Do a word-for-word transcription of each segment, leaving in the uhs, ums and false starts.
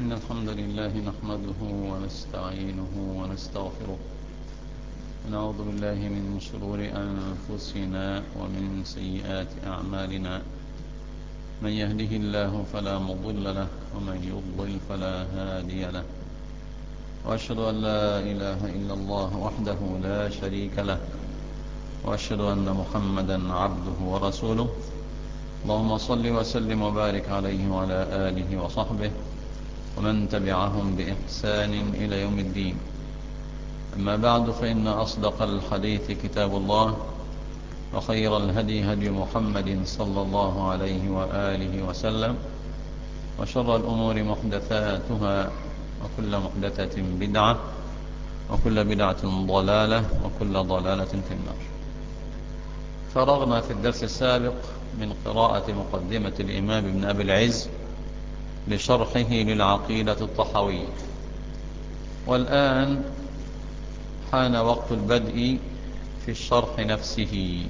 إن الحمد لله نحمده ونستعينه ونستغفره ونعوذ بالله من شرور أنفسنا ومن سيئات أعمالنا. من يهده الله فلا مضل له ومن يضلل فلا هادي له، وأشهد أن لا إله إلا الله وحده لا شريك له، وأشهد أن محمدا عبده ورسوله. اللهم صل وسلم وبارك عليه وعلى آله وصحبه ومن تبعهم بإحسان إلى يوم الدين. أما بعد، فإن أصدق الحديث كتاب الله، وخير الهدي هدي محمد صلى الله عليه وآله وسلم، وشر الأمور محدثاتها، وكل محدثة بدعة، وكل بدعة ضلالة، وكل ضلالة في النار. فرغنا في الدرس السابق من قراءة مقدمة الإمام ابن أبي العز لشرحه للعقيدة الطحاوية، والآن حان وقت البدء في الشرح نفسه.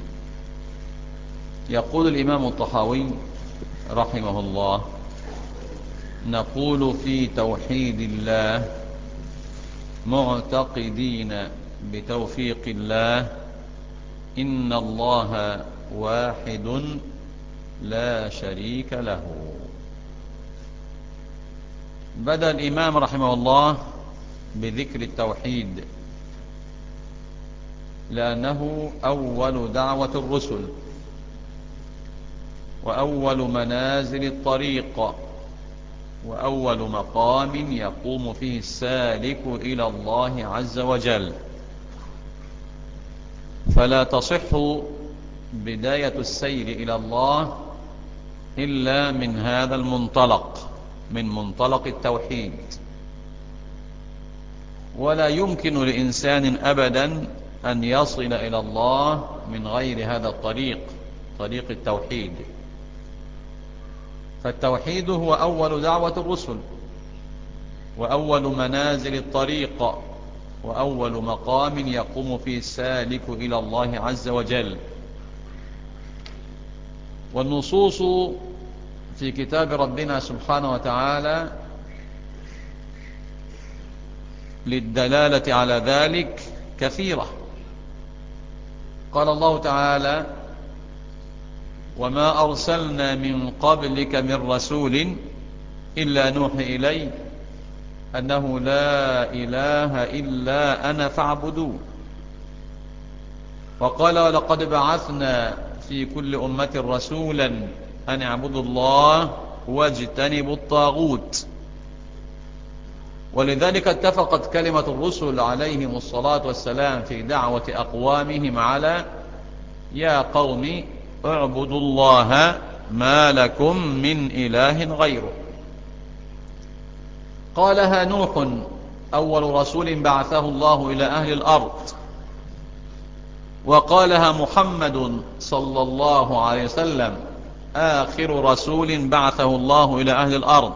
يقول الإمام الطحاوي رحمه الله: نقول في توحيد الله معتقدين بتوفيق الله إن الله واحد لا شريك له. بدأ الإمام رحمه الله بذكر التوحيد لأنه أول دعوة الرسل، وأول منازل الطريق، وأول مقام يقوم فيه السالك إلى الله عز وجل. فلا تصح بداية السير إلى الله إلا من هذا المنطلق، من منطلق التوحيد. ولا يمكن لإنسان أبدا أن يصل إلى الله من غير هذا الطريق، طريق التوحيد. فالتوحيد هو أول دعوة الرسل، وأول منازل الطريق، وأول مقام يقوم فيه السالك إلى الله عز وجل. والنصوص في كتاب ربنا سبحانه وتعالى للدلالة على ذلك كثيرة. قال الله تعالى: وما أرسلنا من قبلك من رسول إلا نوحي إليه أنه لا إله إلا أنا فاعبدون. وقال: ولقد بعثنا في كل أمة رسولا أن اعبدوا الله واجتنبوا الطاغوت. ولذلك اتفقت كلمة الرسل عليهم الصلاة والسلام في دعوة أقوامهم على: يا قوم اعبدوا الله ما لكم من إله غيره. قالها نوح أول رسول بعثه الله إلى أهل الأرض، وقالها محمد صلى الله عليه وسلم آخر رسول بعثه الله إلى أهل الأرض.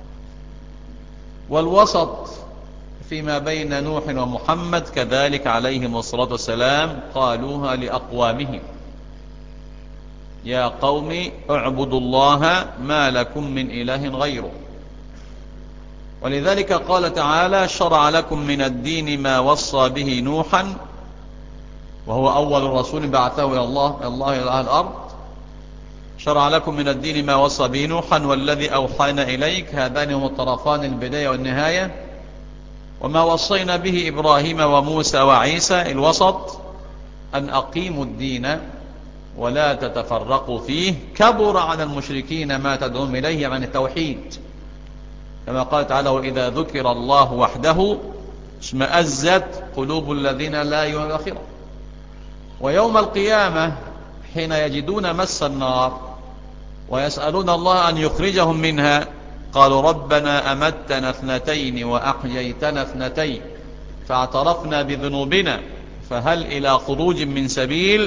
والوسط فيما بين نوح ومحمد كذلك عليهم الصلاة والسلام قالوها لأقوامهم: يا قوم اعبدوا الله ما لكم من إله غيره. ولذلك قال تعالى: شرع لكم من الدين ما وصى به نوحا، وهو أول رسول بعثه إلى الله الله إلى أهل الأرض. شرع لكم من الدين ما وصى به نوحا والذي أوحينا إليك. هذان هم الطرفان، البداية والنهاية. وما وصينا به إبراهيم وموسى وعيسى، الوسط، أن أقيموا الدين ولا تتفرقوا فيه. كبر على المشركين ما تدعون إليه عن التوحيد، كما قال تعالى: وإذا ذكر الله وحده اشمأزت قلوب الذين لا يؤمنون بالآخرة. ويوم القيامة حين يجدون مس النار ويسألون الله أن يخرجهم منها، قالوا: ربنا أمتنا اثنتين وأحييتنا اثنتين فاعترفنا بذنوبنا فهل إلى خروج من سبيل.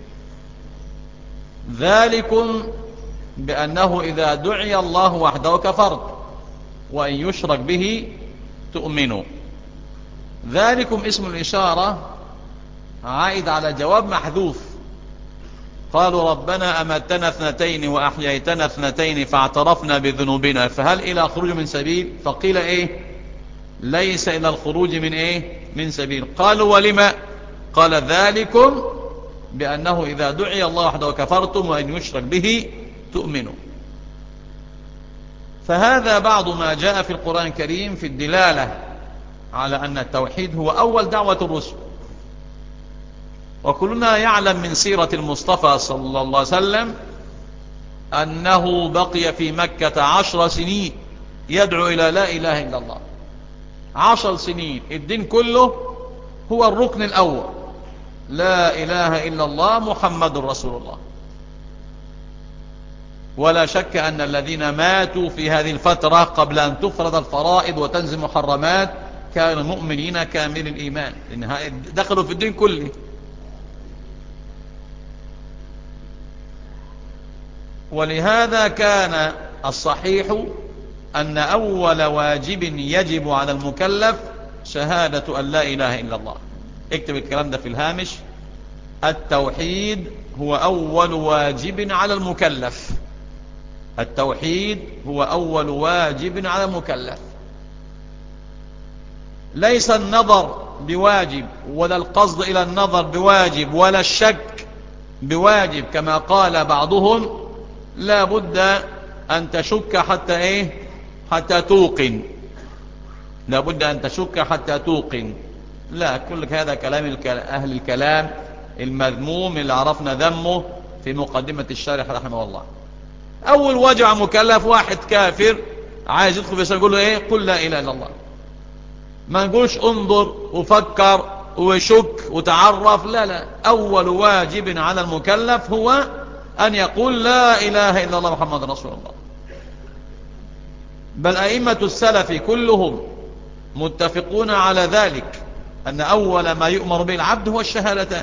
ذلكم بأنه إذا دعي الله وحده كفرت، وإن يشرك به تؤمنوا. ذلكم اسم الإشارة عائد على جواب محذوف، قالوا ربنا أمتنا اثنتين وأحييتنا اثنتين فاعترفنا بذنوبنا فهل إلى خروج من سبيل؟ فقيل إيه؟ ليس إلى الخروج من إيه؟ من سبيل. قالوا ولما؟ قال ذلكم بأنه إذا دعي الله وحده كفرتم وإن يشرك به تؤمنوا. فهذا بعض ما جاء في القرآن الكريم في الدلالة على أن التوحيد هو أول دعوة الرسل. وكلنا يعلم من سيرة المصطفى صلى الله عليه وسلم أنه بقي في مكة عشر سنين يدعو إلى لا إله إلا الله. عشر سنين الدين كله هو الركن الأول، لا إله إلا الله محمد رسول الله. ولا شك أن الذين ماتوا في هذه الفترة قبل أن تفرض الفرائض وتنزل محرمات كانوا مؤمنين كامل الإيمان، لأن دخلوا في الدين كله. ولهذا كان الصحيح أن أول واجب يجب على المكلف شهادة أن لا إله إلا الله. اكتب الكلام ده في الهامش. التوحيد هو أول واجب على المكلف. التوحيد هو أول واجب على المكلف. ليس النظر بواجب ولا القصد إلى النظر بواجب ولا الشك بواجب كما قال بعضهم. لا بد أن تشك حتى إيه؟ حتى توقن. لا بد أن تشك حتى توقن. لا، كل هذا كلام أهل الكلام المذموم اللي عرفنا ذمه في مقدمة الشارح رحمه الله. أول واجب مكلف واحد كافر عايز يدخل في الإسلام يقول له إيه؟ قل لا إله إلا الله. ما نقولش انظر وفكر وشك وتعرف. لا لا، أول واجب على المكلف هو أن يقول لا إله إلا الله محمد رسول الله. بل أئمة السلف كلهم متفقون على ذلك، أن أول ما يؤمر به العبد هو الشهادتان.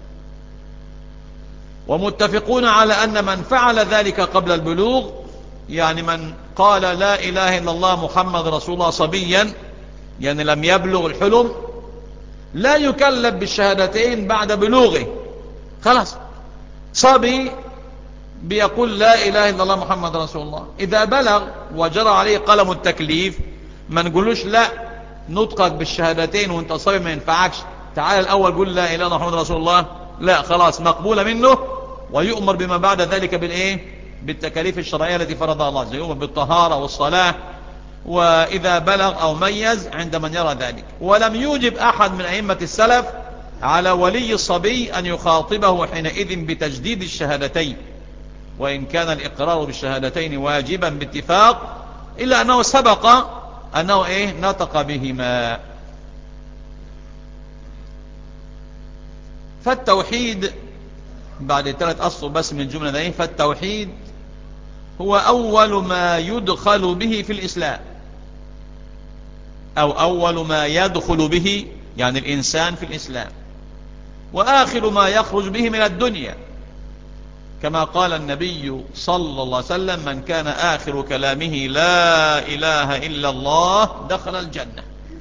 ومتفقون على أن من فعل ذلك قبل البلوغ، يعني من قال لا إله إلا الله محمد رسول الله صبيا، يعني لم يبلغ الحلم، لا يكلف بالشهادتين بعد بلوغه. خلاص صبي بيقول لا إله إلا الله محمد رسول الله. إذا بلغ وجرى عليه قلم التكليف ما نقولوش لا نطقك بالشهادتين وانت صبي ما ينفعكش، تعال الأول قول لا إله إلا الله محمد رسول الله. لا، خلاص مقبولة منه ويؤمر بما بعد ذلك بالإيه؟ بالتكاليف الشرعية التي فرضها الله، زي يؤمر بالطهارة والصلاة وإذا بلغ أو ميز عند من يرى ذلك. ولم يوجب أحد من أئمة السلف على ولي الصبي أن يخاطبه حينئذ بتجديد الشهادتين، وإن كان الإقرار بالشهادتين واجبا باتفاق، إلا أنه سبق أنه إيه؟ نطق بهما. فالتوحيد بعد ثلاث أسطر بس من الجملة ده، فالتوحيد هو أول ما يدخل به في الإسلام، أو أول ما يدخل به يعني الإنسان في الإسلام، وآخر ما يخرج به من الدنيا، كما قال النبي صلى الله عليه وسلم: من كان آخر كلامه لا إله إلا الله دخل الجنة.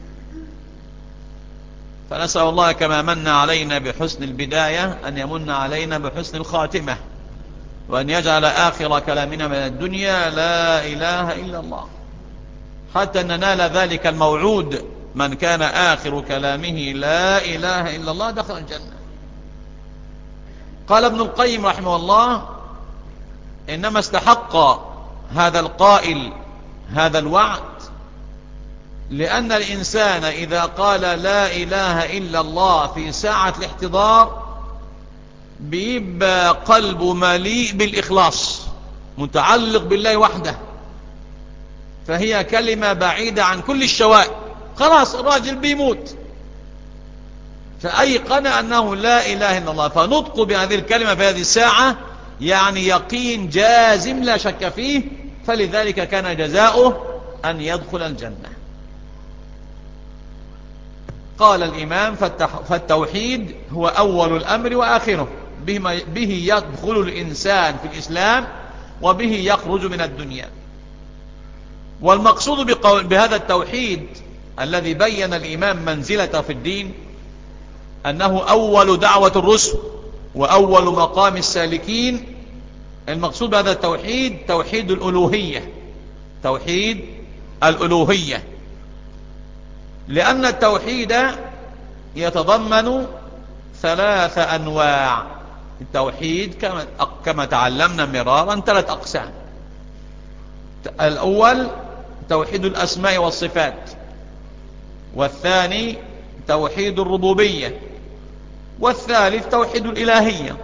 فنسأل الله كما من علينا بحسن البداية أن يمن علينا بحسن الخاتمة، وأن يجعل آخر كلامنا من الدنيا لا إله إلا الله، حتى ننال ذلك الموعود: من كان آخر كلامه لا إله إلا الله دخل الجنة. قال ابن القيم رحمه الله: إنما استحق هذا القائل هذا الوعد لأن الإنسان إذا قال لا إله إلا الله في ساعة الاحتضار بيبقى قلبه مليء بالإخلاص، متعلق بالله وحده، فهي كلمة بعيدة عن كل الشوائب. خلاص الراجل بيموت فأيقن أنه لا إله إلا الله، فنطق بهذه الكلمة في هذه الساعة يعني يقين جازم لا شك فيه، فلذلك كان جزاؤه أن يدخل الجنة. قال الإمام: فالتوحيد هو أول الأمر وآخره، به يدخل الإنسان في الإسلام وبه يخرج من الدنيا. والمقصود بهذا التوحيد الذي بين الإمام منزلته في الدين أنه أول دعوة الرسل، وأول مقام السالكين. المقصود بهذا التوحيد توحيد الألوهية، توحيد الألوهية، لأن التوحيد يتضمن ثلاث أنواع. التوحيد كما كما تعلمنا مرارا ثلاث أقسام. الأول توحيد الأسماء والصفات، والثاني توحيد الربوبية، والثالث توحيد الإلهية.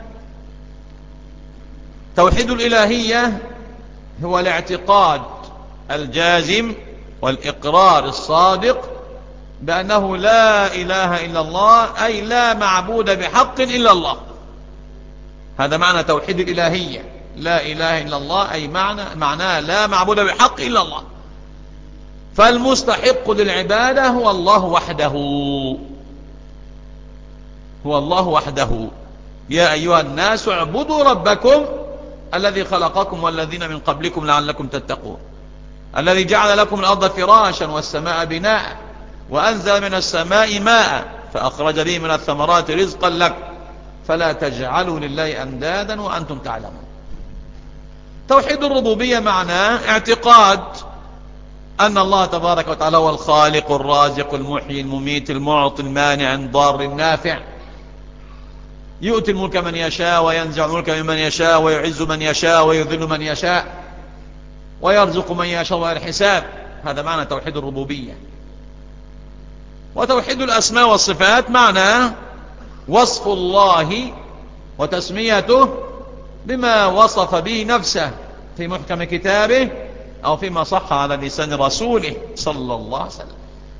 توحيد الإلهية هو الاعتقاد الجازم والإقرار الصادق بأنه لا إله إلا الله، أي لا معبود بحق إلا الله. هذا معنى توحيد الإلهية، لا إله إلا الله، أي معنى معناه لا معبود بحق إلا الله، فالمستحق للعبادة هو الله وحده، هو الله وحده. يا أيها الناس اعبدوا ربكم الذي خلقكم والذين من قبلكم لعلكم تتقون، الذي جعل لكم الأرض فراشا والسماء بناء وأنزل من السماء ماء فأخرج به من الثمرات رزقا لكم فلا تجعلوا لله أندادا وأنتم تعلمون. توحيد الربوبية معناه اعتقاد أن الله تبارك وتعالى هو الخالق الرازق المحيي المميت المعطي المانع الضار النافع، يؤتي الملك من يشاء وينزع الملك ممن يشاء ويعز من يشاء ويذل من يشاء ويرزق من يشاء بغير حساب. هذا معنى توحيد الربوبية. وتوحيد الأسماء والصفات معناه وصف الله وتسميته بما وصف به نفسه في محكم كتابه أو فيما صح على لسان رسوله صلى الله عليه وسلم.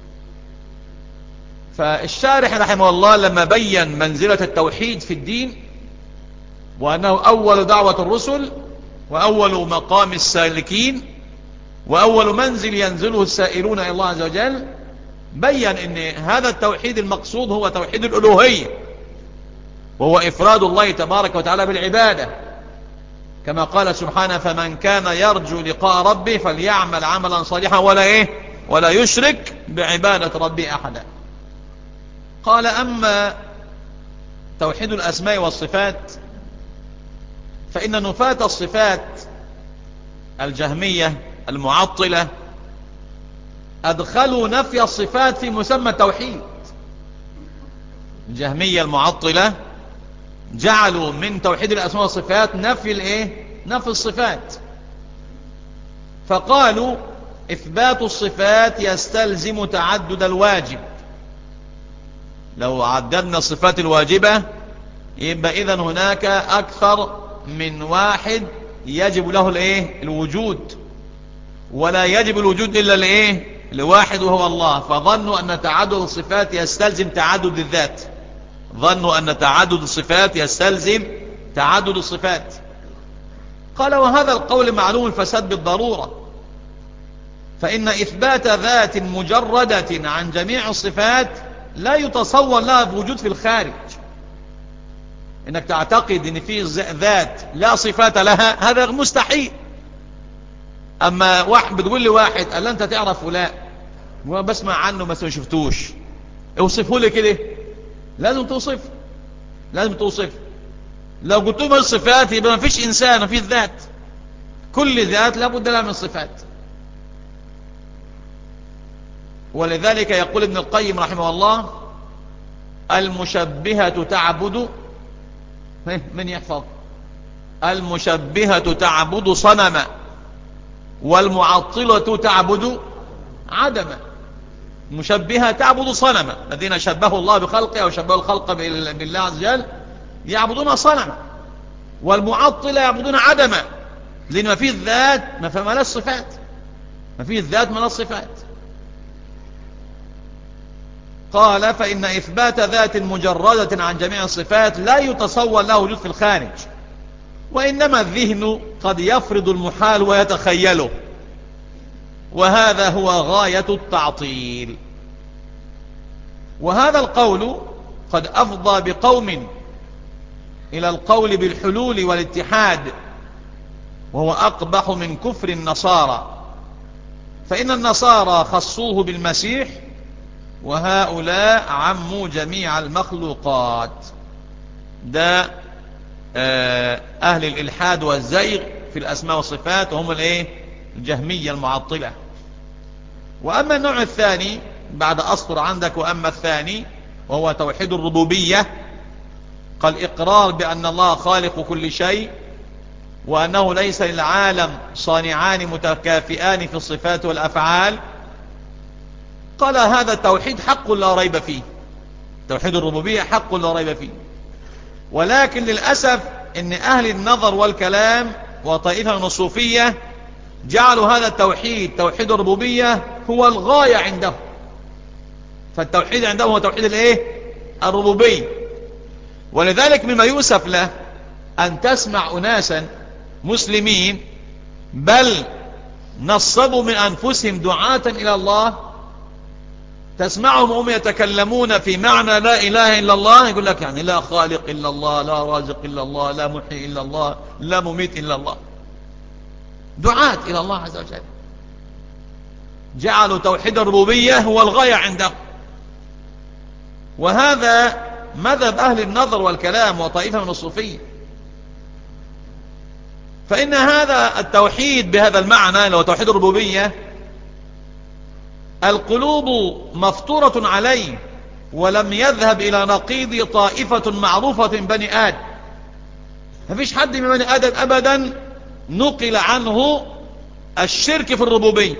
فالشارح رحمه الله لما بين منزلة التوحيد في الدين وأنه أول دعوة الرسل وأول مقام السالكين وأول منزل ينزله السائلون إلى الله عز وجل، بين أن هذا التوحيد المقصود هو توحيد الألوهية، وهو إفراد الله تبارك وتعالى بالعبادة، كما قال سبحانه فمن كان يرجو لقاء ربه فليعمل عملا صالحا ولا إيه ولا يشرك بعبادة ربه أحدا. قال أما توحيد الأسماء والصفات فإن نفاة الصفات الجهمية المعطلة أدخلوا نفي الصفات في مسمى التوحيد. الجهمية المعطلة جعلوا من توحيد الأسماء والصفات نفي الايه نفي الصفات، فقالوا إثبات الصفات يستلزم تعدد الواجب. لو عددنا الصفات الواجبة يبقى إذن هناك أكثر من واحد يجب له الايه الوجود، ولا يجب الوجود إلا الايه لواحد وهو الله. فظنوا أن تعدد الصفات يستلزم تعدد الذات، ظنوا أن تعدد الصفات يستلزم تعدد الصفات. قال وهذا القول معلوم الفساد بالضرورة، فإن إثبات ذات مجردة عن جميع الصفات لا يتصور لها بوجود في الخارج. إنك تعتقد إن في ذات لا صفات لها هذا مستحيل. أما واحد بتقول لي واحد قال أنت تعرف فلان وبسمع عنه بس ما شفتوش، اوصفه لي كده، لازم توصف لازم توصف لو قلت له الصفات يبقى ما فيش إنسان، ما فيش ذات. كل ذات لابد لها من صفات. ولذلك يقول ابن القيم رحمه الله المشبهة تعبد، من يحفظ؟ المشبهة تعبد صنما والمعطلة تعبد عدما. المشبهة تعبد صنما، الذين شبهوا الله بخلقه أو شبهوا الخلق بالله عز وجل يعبدون صنما، والمعطلة يعبدون عدما، لأن ما فيه الذات ما فيه الصفات، ما فيه الذات من الصفات. قال فإن إثبات ذات مجردة عن جميع الصفات لا يتصور له وجود في الخارج، وإنما الذهن قد يفرض المحال ويتخيله، وهذا هو غاية التعطيل. وهذا القول قد أفضى بقوم إلى القول بالحلول والاتحاد، وهو أقبح من كفر النصارى، فإن النصارى خصوه بالمسيح وهؤلاء عموا جميع المخلوقات. ده أهل الإلحاد والزيغ في الأسماء والصفات، وهم الايه الجهمية المعطلة. وأما النوع الثاني بعد أسطر عندك، وأما الثاني وهو توحيد الربوبية، قال إقرار بأن الله خالق كل شيء، وأنه ليس للعالم صانعان متكافئان في الصفات والأفعال. قال هذا التوحيد حق لا ريب فيه، توحيد الربوبية حق لا ريب فيه. ولكن للأسف ان أهل النظر والكلام وطائفة من الصوفية جعلوا هذا التوحيد، توحيد الربوبية، هو الغاية عندهم. فالتوحيد عندهم هو توحيد الايه الربوبية. ولذلك مما يؤسف له أن تسمع أناسا مسلمين بل نصبوا من أنفسهم دعاة إلى الله، تسمعهم هم يتكلمون في معنى لا إله إلا الله، يقول لك يعني لا خالق إلا الله، لا رازق إلا الله، لا محيي إلا الله، لا مميت إلا الله. دعاة إلى الله عز وجل جعلوا توحيد الربوبية هو الغاية عندهم. وهذا مذهب أهل النظر والكلام وطائفة من الصوفية. فإن هذا التوحيد بهذا المعنى لو توحيد الربوبية القلوب مفطورة عليه، ولم يذهب إلى نقيض طائفة معروفة بني آدم. مفيش حد من بني آدم أبدا نقل عنه الشرك في الربوبية.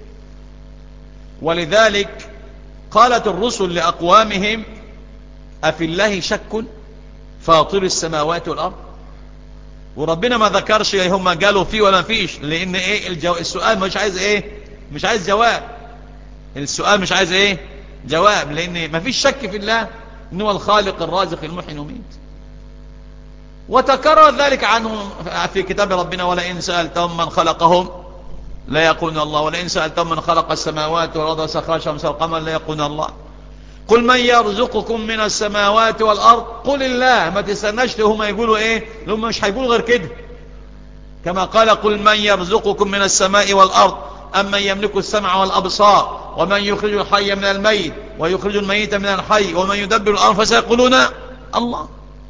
ولذلك قالت الرسل لأقوامهم أفي الله شك فاطر السماوات والأرض. وربنا ما ذكرش هم قالوا فيه ولا فيش، لأن إيه الجو... السؤال مش عايز إيه مش عايز جواب. السؤال مش عايز إيه جواب، لأن ما فيش شك في الله إنه هو الخالق الرازق المحيي المميت. وتكرر ذلك عنه في كتاب ربنا ولئن سألتهم من خلقهم لا يقولون الله، ولئن سألتهم من خلق السماوات والأرض وسخر الشمس والقمر لا يقولون الله. قل من يرزقكم من السماوات والأرض قل الله. ما تستناش هم يقولوا ايه، لهم مش هيقولوا غير كده. كما قال قل من يرزقكم من السماء والأرض أمن يملك السمع والأبصار ومن يخرج الحي من الميت ويخرج الميت من الحي ومن يدبر الأمر فسيقولون الله.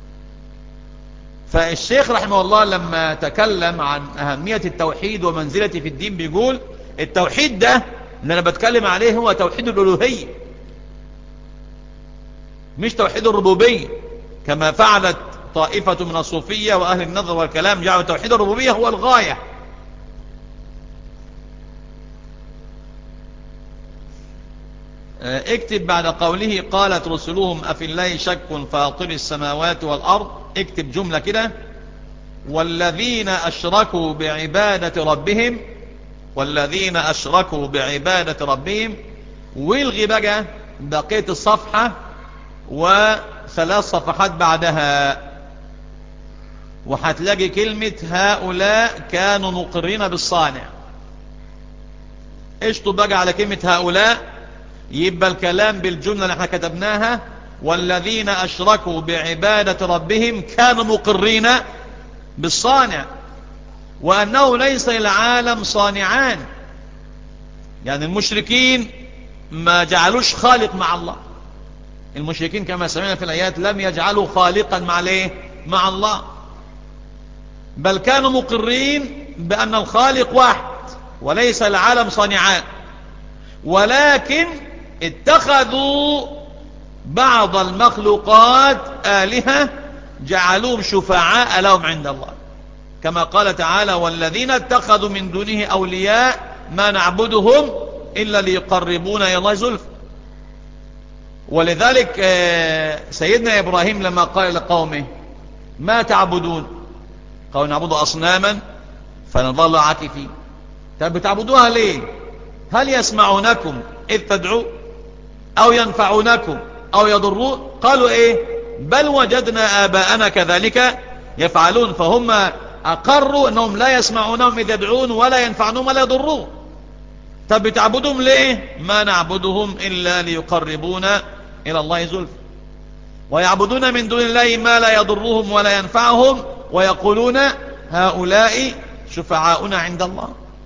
فالشيخ رحمه الله لما تكلم عن أهمية التوحيد ومنزلته في الدين بيقول التوحيد ده اللي أنا بتكلم عليه هو توحيد الألوهية، مش توحيد الربوبية كما فعلت طائفة من الصوفية وأهل النظر والكلام، جعلوا توحيد الربوبية هو الغاية. اكتب بعد قوله قالت رسلهم أفي الله شك فاطر السماوات والأرض، اكتب جملة كده والذين أشركوا بعبادة ربهم، والذين أشركوا بعبادة ربهم، والغي بقى بقية الصفحة وثلاث صفحات بعدها وهتلاقي كلمة هؤلاء كانوا مقرين بالصانع. اشطب بقى على كلمة هؤلاء، يبقى الكلام بالجملة اللي احنا كتبناها والذين أشركوا بعبادة ربهم كانوا مقرين بالصانع، وأنه ليس للعالم صانعان. يعني المشركين ما جعلوش خالق مع الله. المشركين كما سمعنا في الآيات لم يجعلوا خالقا مع ليه مع الله، بل كانوا مقرين بأن الخالق واحد وليس العالم صانعان، ولكن اتخذوا بعض المخلوقات آلهة جعلوهم شفعاء لهم عند الله، كما قال تعالى والذين اتخذوا من دونه أولياء ما نعبدهم إلا ليقربونا إلى الله زلفى. ولذلك سيدنا إبراهيم لما قال لقومه ما تعبدون، قالوا نعبد أصناما فنظل عاكفين. طب بتعبدوها ليه؟ هل يسمعونكم إذ تدعوا أو ينفعونكم أو يضرون؟ قالوا إيه بل وجدنا آباءنا كذلك يفعلون. فهم أقروا أنهم لا يسمعونهم إذ يدعون ولا ينفعنهم ولا يضرون. طب بتعبدهم ليه؟ ما نعبدهم إلا ليقربونا إلى الله زلفى. ويعبدون من دون الله ما لا يضرهم ولا ينفعهم ويقولون هؤلاء شفعاؤنا عند الله.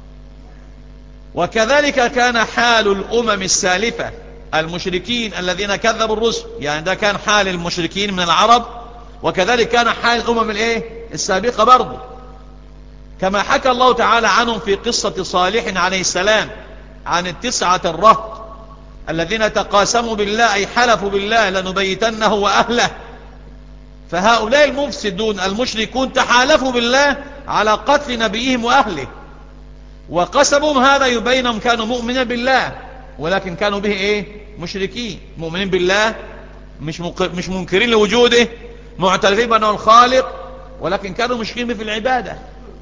وكذلك كان حال الأمم السالفة المشركين الذين كذبوا الرسل، يعني ده كان حال المشركين من العرب وكذلك كان حال الأمم الايه السابقة برضه، كما حكى الله تعالى عنهم في قصة صالح عليه السلام عن التسعة الرهط الذين تقاسموا بالله أي حلفوا بالله لنبيتنه وأهله. فهؤلاء المفسدون المشركون تحالفوا بالله على قتل نبيهم وأهله، وقسمهم هذا يبينهم كانوا مؤمنين بالله ولكن كانوا به ايه مشركين. مؤمنين بالله مش مش منكرين لوجوده، معترفين بأنه الخالق، ولكن كانوا مشركين به في العبادة.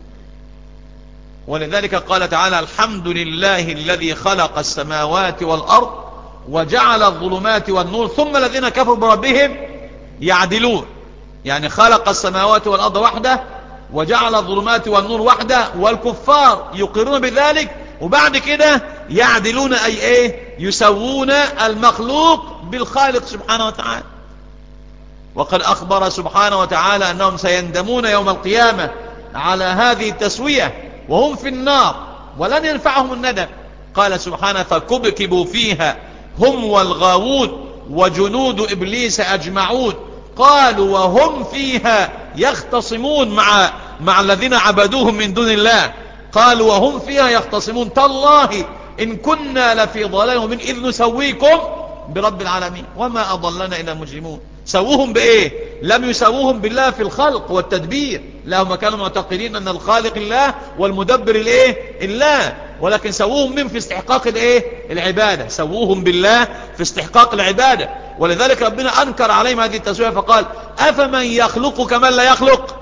ولذلك قال تعالى الحمد لله الذي خلق السماوات والأرض وجعل الظلمات والنور ثم الذين كفروا بربهم يعدلون. يعني خلق السماوات والأرض وحده وجعل الظلمات والنور وحده، والكفار يقرون بذلك وبعد كده يعدلون أي ايه يسوون المخلوق بالخالق سبحانه وتعالى. وقد أخبر سبحانه وتعالى أنهم سيندمون يوم القيامة على هذه التسوية وهم في النار ولن ينفعهم الندم. قال سبحانه فكبكبوا فيها هم والغاوون وجنود إبليس أجمعون قالوا وهم فيها يختصمون مع مع الذين عبدوهم من دون الله، قالوا وهم فيها يختصمون تالله إن كنا لفي ضلال مبين إذ نسويكم برب العالمين وما أضلنا إلا المجرمون. سووهم بإيه؟ لم يسووهم بالله في الخلق والتدبير، لا هم كانوا معتقدين أن الخالق الله والمدبر الإيه الله، ولكن سووهم من في استحقاق الإيه العبادة، سووهم بالله في استحقاق العبادة. ولذلك ربنا أنكر عليهم هذه التسوية فقال أفمن يخلق كمن لا يخلق.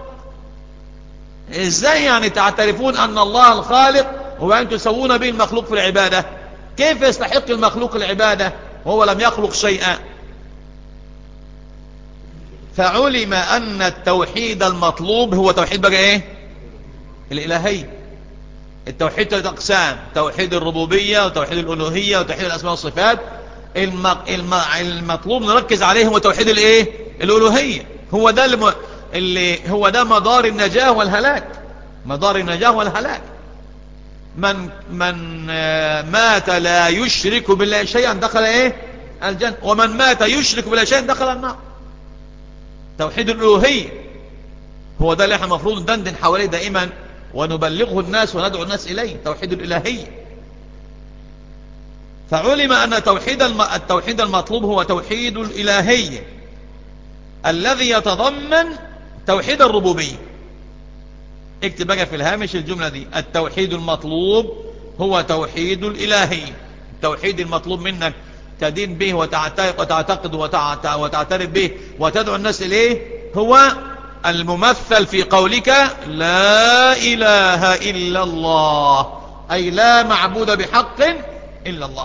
إزاي يعني تعترفون أن الله الخالق وأن تسوون به المخلوق في العبادة؟ كيف يستحق المخلوق العبادة وهو لم يخلق شيئا؟ فعلم أن التوحيد المطلوب هو توحيد بقى إيه الإلهي. التوحيد ثلاث أقسام: توحيد الربوبية وتوحيد الألوهية وتوحيد الأسماء والصفات. الم... الم... المطلوب نركز عليه هو توحيد الإيه الألوهية. هو ده الم... اللي هو ده مدار النجاة والهلاك، مدار النجاة والهلاك. من من مات لا يشرك بالله شيئا دخل ايه الجنة، ومن مات يشرك بالله شيئا دخل النار. توحيد الألوهية هو ده اللي احنا المفروض ندندن حواليه دائما ونبلغه الناس وندعو الناس إليه، توحيد الإلهية. فعلم أن توحيد الم... التوحيد المطلوب هو توحيد الإلهية الذي يتضمن توحيد الربوبية. اكتب بقى في الهامش الجملة دي: التوحيد المطلوب هو توحيد الإلهية. التوحيد المطلوب منك تدين به وتعتقد وتعترف به وتدعو الناس إليه هو الممثل في قولك لا إله إلا الله، أي لا معبود بحق إلا الله.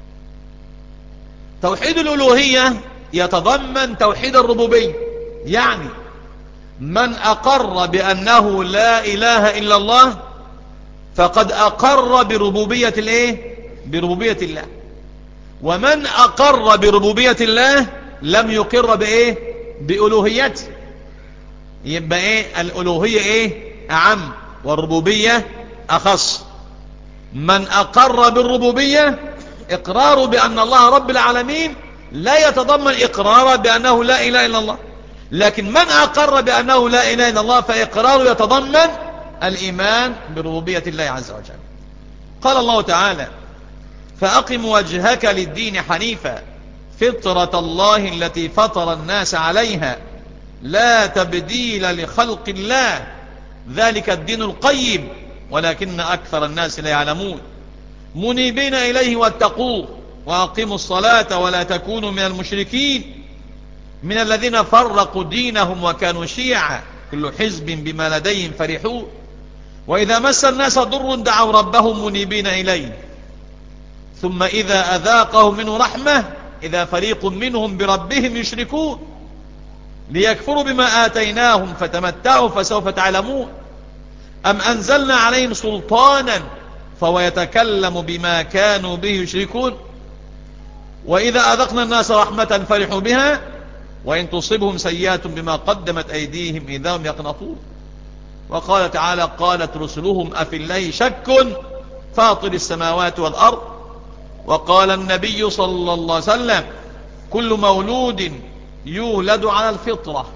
توحيد الألوهية يتضمن توحيد الربوبية، يعني من أقر بأنه لا إله إلا الله فقد أقر بربوبية الإيه؟ بربوبية الله. ومن أقر بربوبية الله لم يقر بإيه؟ بألوهيته. يبقى إيه؟ الألوهية إيه؟ أعم والربوبية أخص. من أقر بالربوبية إقرار بأن الله رب العالمين لا يتضمن إقرار بأنه لا إله إلا الله، لكن من أقر بأنه لا إله إلا الله فإقراره يتضمن الإيمان بربوبية الله عز وجل. قال الله تعالى فأقم وجهك للدين حنيفا فطرة الله التي فطر الناس عليها لا تبديل لخلق الله ذلك الدين القيم ولكن أكثر الناس لا يعلمون منيبين إليه واتقوه وأقيموا الصلاة ولا تكونوا من المشركين من الذين فرقوا دينهم وكانوا شيعا كل حزب بما لديهم فرحون وإذا مس الناس ضر دعوا ربهم منيبين إليه ثم إذا أذاقهم منه رحمة إذا فريق منهم بربهم يشركون ليكفروا بما آتيناهم فتمتعوا فسوف تعلمون أم أنزلنا عليهم سلطانا فهو يتكلم بما كانوا به يشركون وإذا أذقنا الناس رحمة فرحوا بها وإن تصبهم سيئات بما قدمت أيديهم إذا هم يقنطون. وقال تعالى قالت رسلهم أفي الله شك فاطر السماوات والأرض. وقال النبي صلى الله عليه وسلم كل مولود يولد على الفطرة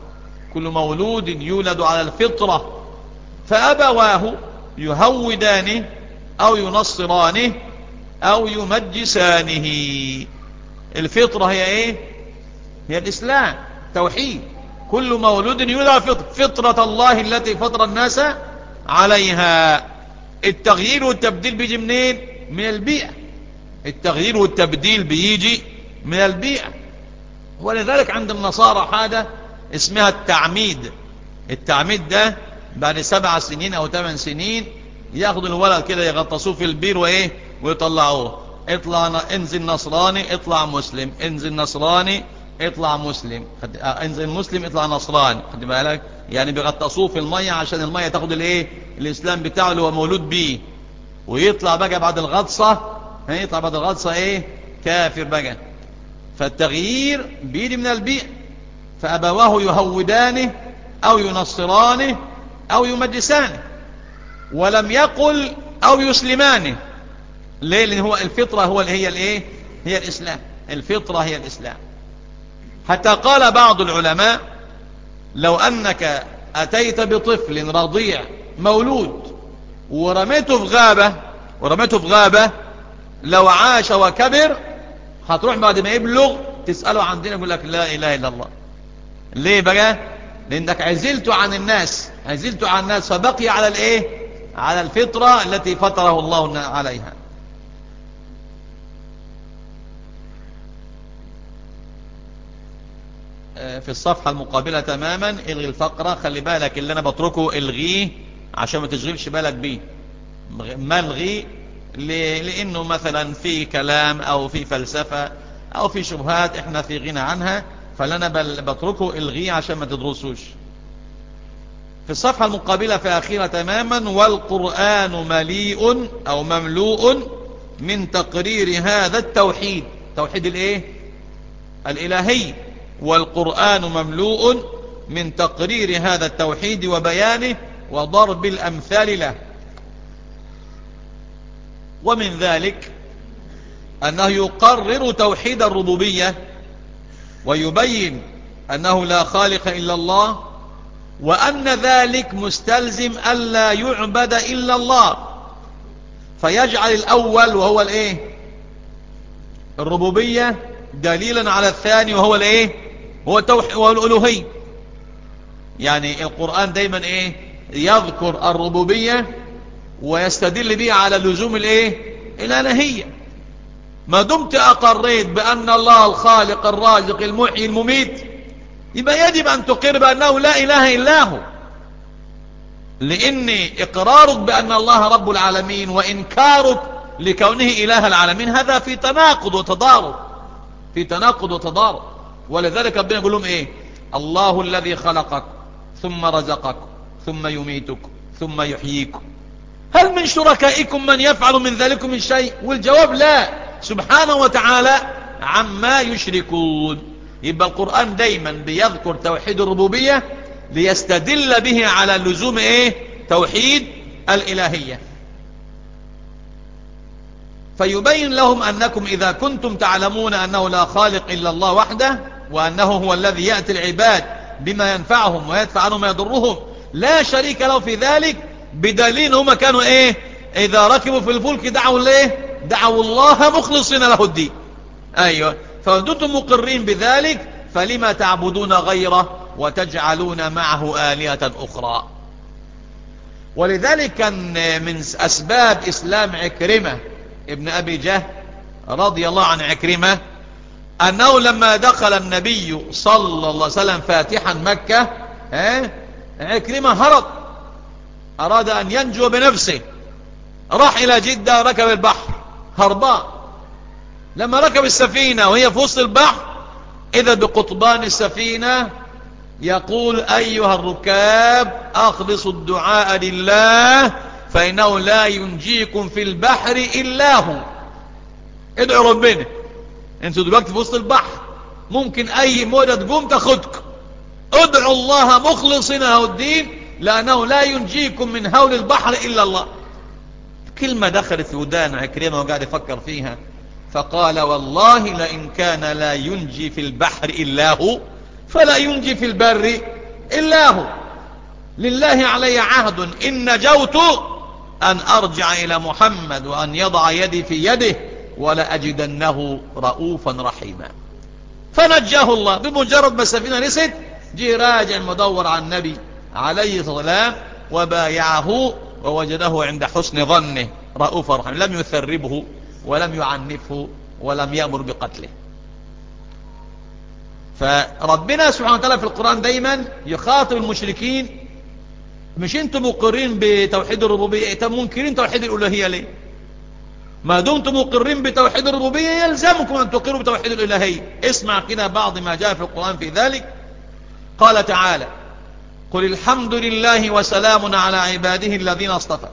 كل مولود يولد على الفطرة فأبواه يهودانه أو ينصرانه أو يمجسانه. الفطرة هي إيه؟ هي الإسلام، توحيد. كل مولود يولد على الفطرة، فطرة الله التي فطر الناس عليها. التغيير والتبديل بيجي منين؟ من البيئة. التغيير والتبديل بيجي من البيئة. ولذلك عند النصارى حاجة اسمها التعميد. التعميد ده بعد سبع سنين او ثمان سنين ياخدوا الولد كده يغطسوه في البير وايه ويطلعوه، اطلع انزل نصراني اطلع مسلم، انزل نصراني اطلع مسلم، انزل مسلم اطلع نصراني. خد بالك، يعني بيغطسوه في المية عشان المية تاخد الايه الاسلام بتاعه اللي هو مولود بيه، ويطلع بقى بعد الغطسة هيطلع بعد الغطسة ايه كافر بقى. فالتغيير بيجي من البيئة. فأبواه يهودانه أو ينصرانه أو يمجسانه، ولم يقل أو يسلمانه. ليه؟ لأن هو الفطرة هو اللي هي الايه هي الإسلام. الفطرة هي الإسلام. حتى قال بعض العلماء لو أنك أتيت بطفل رضيع مولود ورميته في غابة ورميته في غابة لو عاش وكبر هتروح بعد ما يبلغ تسأله عن دين يقول لك لا إله إلا الله. ليه بقى؟ لأنك عزلته عن الناس، عزلته عن الناس فبقي على الايه على الفطرة التي فطره الله عليها. في الصفحة المقابلة تماما الغي الفقرة. خلي بالك اللي انا بتركه الغيه عشان ما تشغلش بالك بيه. ما الغي لانه مثلا في كلام او في فلسفة او في شبهات احنا في غنى عنها، فلنا بتركه الغيه عشان ما تدرسوش. في الصفحة المقابلة في أخيرة تماما والقرآن مليء أو مملوء من تقرير هذا التوحيد. توحيد الايه الإلهي. والقرآن مملوء من تقرير هذا التوحيد وبيانه وضرب الأمثال له. ومن ذلك أنه يقرر توحيد الربوبية ويبين أنه لا خالق إلا الله، وأن ذلك مستلزم ألا يعبد إلا الله، فيجعل الأول وهو الإيه الربوبية دليلا على الثاني وهو الإيه هو التوحيد والألوهية. يعني القرآن دايما إيه يذكر الربوبية ويستدل به على لزوم الإيه الإلهية. ما دمت أقريت بأن الله الخالق الرازق المحيي المميت يبقى يجب أن تقر بأنه لا إله إلا هو، لأن إقرارك بأن الله رب العالمين وإنكارك لكونه إله العالمين هذا في تناقض وتضارب في تناقض وتضارب. ولذلك ربنا يقول لهم إيه الله الذي خلقك ثم رزقك ثم يميتك ثم يحييك هل من شركائكم من يفعل من ذلك من شيء؟ والجواب لا سبحانه وتعالى عما يشركون. يبقى القرآن دايما بيذكر توحيد الربوبية ليستدل به على لزوم ايه توحيد الإلهية، فيبين لهم أنكم إذا كنتم تعلمون أنه لا خالق إلا الله وحده، وأنه هو الذي يأتي العباد بما ينفعهم ويدفع عنهم ما يضرهم لا شريك له في ذلك، بدليل هم كانوا ايه إذا ركبوا في الفلك دعوا الايه دعوا الله مخلصين له الدين. أيوة، فأنتم مقرين بذلك فلما تعبدون غيره وتجعلون معه آلهة أخرى. ولذلك كان من أسباب إسلام عكرمة ابن أبي جهل رضي الله عن عكرمة أنه لما دخل النبي صلى الله عليه وسلم فاتحا مكة اه عكرمة هرب، أراد أن ينجو بنفسه، راح إلى جدة ركب البحر هربان. لما ركب السفينة وهي في وسط البحر إذا بقطبان السفينة يقول أيها الركاب أخلصوا الدعاء لله فإنه لا ينجيكم في البحر إلا هو. ادعوا ربنا، انتوا دلوقتي في وسط البحر ممكن أي موجة تقوم تاخدكم، ادعوا الله مخلصين له الدين لأنه لا ينجيكم من هول البحر إلا الله. كلمة دخلت في ودان عكرمة وقاعد يفكر فيها فقال والله لئن كان لا ينجي في البحر إلا هو فلا ينجي في البر إلا هو. لله علي عهد إن نجوت أن أرجع إلى محمد وأن يضع يدي في يده ولأجدنه رؤوفا رحيما. فنجاه الله. بمجرد ما السفينة نسيت جه راجع مدور على النبي عليه الصلاة والسلام وبايعه ووجده عند حسن ظنه رؤوفا رحيما، لم يثربه ولم يعنفه ولم يأمر بقتله. فربنا سبحانه وتعالى في القرآن دايما يخاطب المشركين: مش انتم مقرين بتوحيد الربوبية، انتم منكرين توحيد الألوهية ليه؟ ما دمتم مقرين بتوحيد الربوبية يلزمكم أن تقروا بتوحيد الإلهية. اسمع كده بعض ما جاء في القرآن في ذلك. قال تعالى: قل الحمد لله وسلام على عباده الذين اصطفى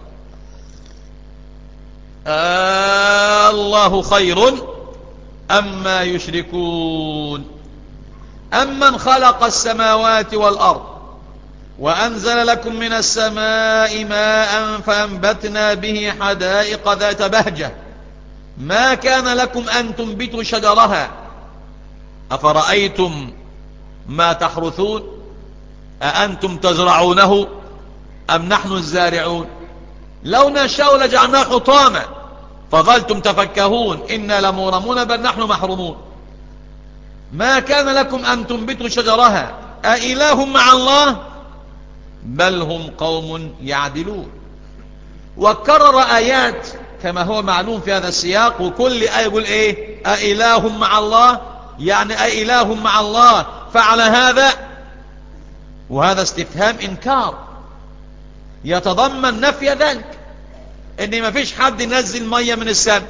آه الله خير أما يشركون أمن خلق السماوات والأرض وأنزل لكم من السماء ماء فأنبتنا به حدائق ذات بهجة ما كان لكم أن تنبتوا شجرها أفرأيتم ما تحرثون أأنتم تزرعونه أم نحن الزارعون لو نشاء لجعلناه حطاما فظلتم تفكهون إنا لمغرمون بل نحن محرومون ما كان لكم أن تنبتوا شجرها أإله مع الله بل هم قوم يعدلون. وكرر آيات كما هو معلوم في هذا السياق، وكل آية يقول إيه؟ أإله مع الله، يعني أإله مع الله فعل هذا، وهذا استفهام إنكار يتضمن نفي ذلك، إن ما فيش حد ينزل مية من السماء.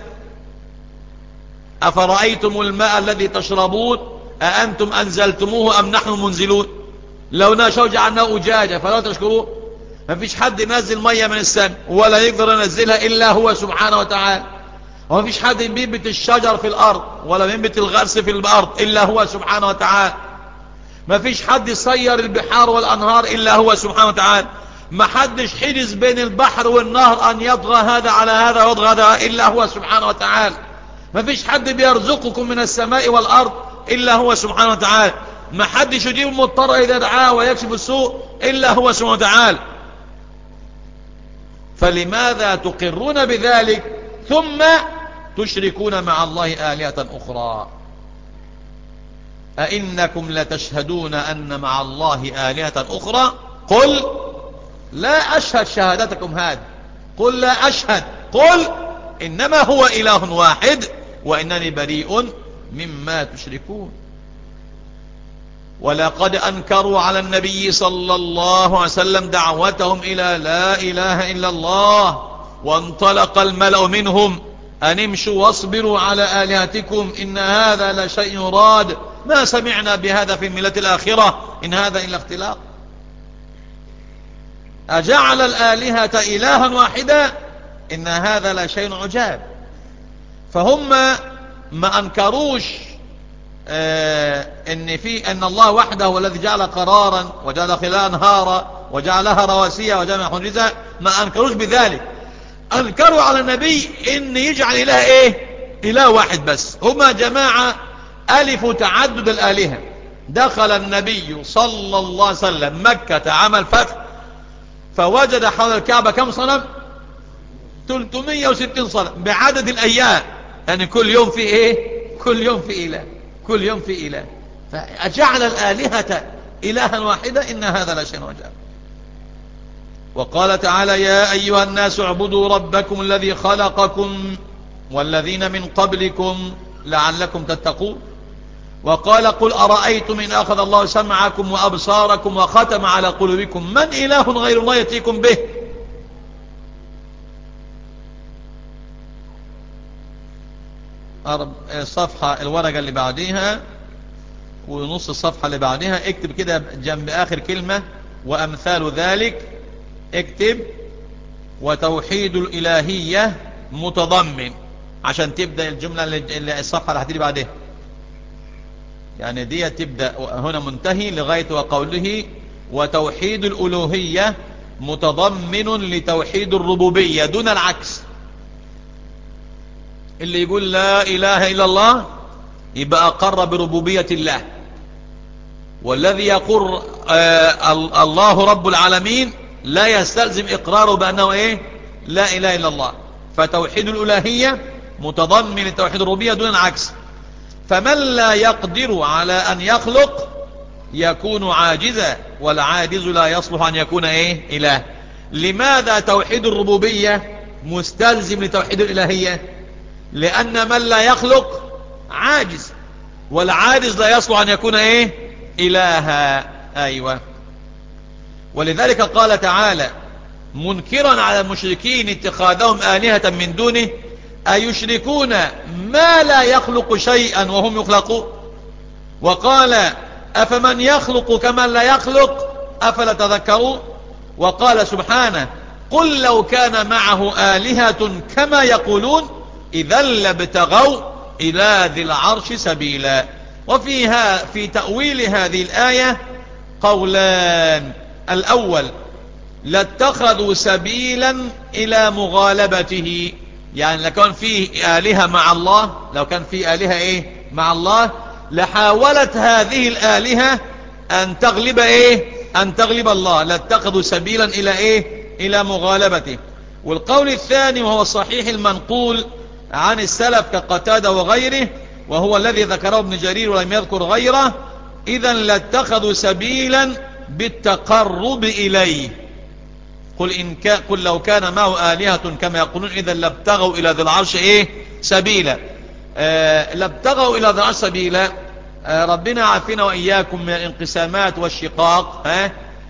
أفرأيتم الماء الذي تشربون أأنتم أنزلتموه أم نحن منزلون لو نشاء جعلناه أجاجا فلا تشكروه. ما فيش حد ينزل مية من السماء ولا يقدر ينزلها إلا هو سبحانه وتعالى، وما فيش حد ينبت الشجر في الأرض ولا ينبت الغرس في الأرض إلا هو سبحانه وتعالى. ما فيش حد يصير البحار والأنهار إلا هو سبحانه وتعالى. ما حدش حجز بين البحر والنهر أن يطغى هذا على هذا ويطغى هذا إلا هو سبحانه وتعالى. ما فيش حد بيرزقكم من السماء والأرض إلا هو سبحانه وتعالى. ما حدش يجيب المضطر إذا دعاه ويكشف السوء إلا هو سبحانه وتعالى. فلماذا تقرون بذلك ثم تشركون مع الله آلهة أخرى؟ أئنكم لتشهدون أن مع الله آلهة أخرى قل لا أشهد شهادتكم هذه، قل لا أشهد، قل إنما هو إله واحد وإنني بريء مما تشركون. ولقد أنكروا على النبي صلى الله عليه وسلم دعوتهم إلى لا إله إلا الله، وانطلق الملأ منهم أن امشوا واصبروا على آلهتكم إن هذا لشيء يراد ما سمعنا بهذا في الملة الآخرة إن هذا إلا اختلاق. أجعل الآلهة إلها واحدا إن هذا لشيء عجاب. فهم ما أنكروش آه إن في أن الله وحده هو الذي جعل قرارا وجعل خلالها أنهارا وجعلها رواسيا وجمع حجزا، ما أنكروش بذلك. أنكروا على النبي إن يجعل إله إيه؟ إله واحد بس. هما جماعة ألف تعدد الآلهة. دخل النبي صلى الله عليه وسلم مكة عام الفتح فوجد حول الكعبة كم صنم؟ ثلاثمائة وستين صنم بعدد الأيام، يعني كل يوم في إيه؟ كل يوم في إله، كل يوم في إله. فأجعل الآلهة إلها واحدة إن هذا لا شيء عجاب. وقال تعالى يا أيها الناس اعبدوا ربكم الذي خلقكم والذين من قبلكم لعلكم تتقون. وقال قل أرأيتم إن أخذ الله سمعكم وأبصاركم وختم على قلوبكم من إله غير الله يأتيكم به. الصفحة الورقة اللي بعديها ونص الصفحة اللي بعديها اكتب كده جنب آخر كلمة وأمثال ذلك، اكتب وتوحيد الإلهية متضمن عشان تبدأ الجملة اللي الصفحة اللي هتيجي بعدها، يعني دي تبدأ هنا منتهي لغاية وقوله وتوحيد الألوهية متضمن لتوحيد الربوبية دون العكس. اللي يقول لا إله إلا الله يبقى أقر بربوبية الله، والذي يقر آه الله رب العالمين لا يستلزم إقراره بأنه إيه لا إله إلا الله. فتوحيد الألوهية متضمن توحيد الربوبية دون العكس. فمن لا يقدر على أن يخلق يكون عاجزا، والعاجز لا يصلح أن يكون إيه إله. لماذا توحيد الربوبية مستلزم لتوحيد الإلهية؟ لأن من لا يخلق عاجز، والعاجز لا يصلح أن يكون إيه إلها. أيوة. ولذلك قال تعالى منكرا على المشركين اتخاذهم آلهة من دونه أيشركون ما لا يخلق شيئا وهم يخلقون. وقال أفمن يخلق كمن لا يخلق أفلا تذكرون. وقال سبحانه قل لو كان معه آلهة كما يقولون إذا لابتغوا إلى ذي العرش سبيلا. وفيها في تأويل هذه الآية قولان. الأول لاتخذوا سبيلا إلى مغالبته، يعني لو كان فيه آلهة مع الله، لو كان فيه آلهة إيه مع الله لحاولت هذه الآلهة أن تغلب إيه أن تغلب الله، لاتخذوا سبيلا إلى إيه إلى مغالبته. والقول الثاني وهو الصحيح المنقول عن السلف كقتادة وغيره، وهو الذي ذكره ابن جرير ولم يذكر غيره، إذا لاتخذوا سبيلا بالتقرب إليه. قل, إن كان قل لو كان معه آلهة كما يقولون إذا لابتغوا إلى ذي العرش إيه سبيلا. آه لابتغوا إلى ذي العرش سبيلا. آه ربنا عافينا وإياكم من الانقسامات والشقاق. آه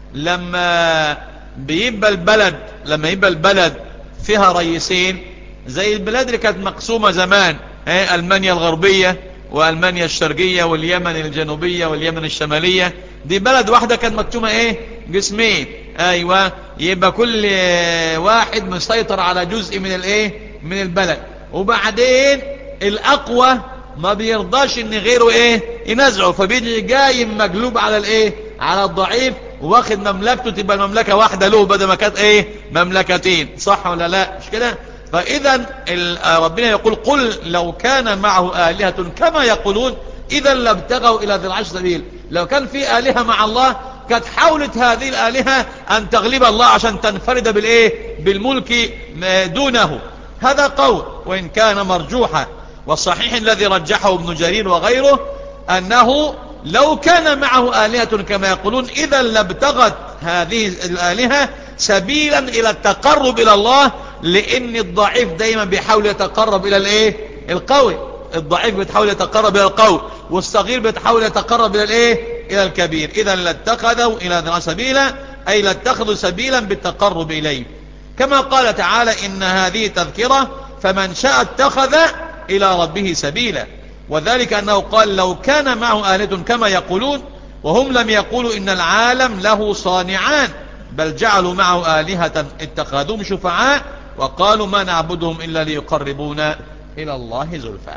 لما بيبقى البلد لما يبقى البلد فيها رئيسين، زي البلاد اللي كانت مقسومة زمان، آه ألمانيا الغربية وألمانيا الشرقية واليمن الجنوبية واليمن الشمالية، دي بلد واحدة كانت مقسومة ايه قسمين. ايوه. يبقى كل واحد مسيطر على جزء من الايه من البلد، وبعدين الاقوى ما بيرضاش ان غيره ايه ينزعه، فبيجي جاي مقلوب على الايه على الضعيف واخد مملكته، تبقى المملكة واحدة له بدل ما كانت ايه مملكتين. صح ولا لا؟ مش كده؟ فاذا ربنا يقول قل لو كان معه آلهة كما يقولون اذا لابتغوا الى ذي العرش سبيل. لو كان في آلهة مع الله كانت حاولت هذه الآلهة أن تغلب الله عشان تنفرد بالإيه بالملك دونه. هذا قول وإن كان مرجوحا، والصحيح الذي رجحه ابن جرير وغيره أنه لو كان معه آلهة كما يقولون إذا لابتغت هذه الآلهة سبيلا إلى التقرب إلى الله، لأن الضعيف دايما بيحاول يتقرب إلى الإيه القوي، الضعيف بيحاول يتقرب إلى القوي، والصغير بيحاول يتقرب إلى الإيه إلى الكبير. إذا لاتخذوا إلى ذي سبيلا أي لاتخذوا سبيلا بالتقرب إليه. كما قال تعالى إن هذه تذكرة فمن شاء اتخذ إلى ربه سبيلا. وذلك أنه قال لو كان معه آلهة كما يقولون، وهم لم يقولوا إن العالم له صانعان، بل جعلوا معه آلهة اتخذوهم شفعاء وقالوا ما نعبدهم إلا ليقربونا إلى الله زلفى.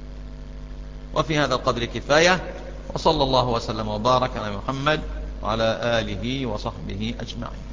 وفي هذا القدر كفاية، وصلى الله وسلم وبارك على محمد وعلى آله وصحبه أجمعين.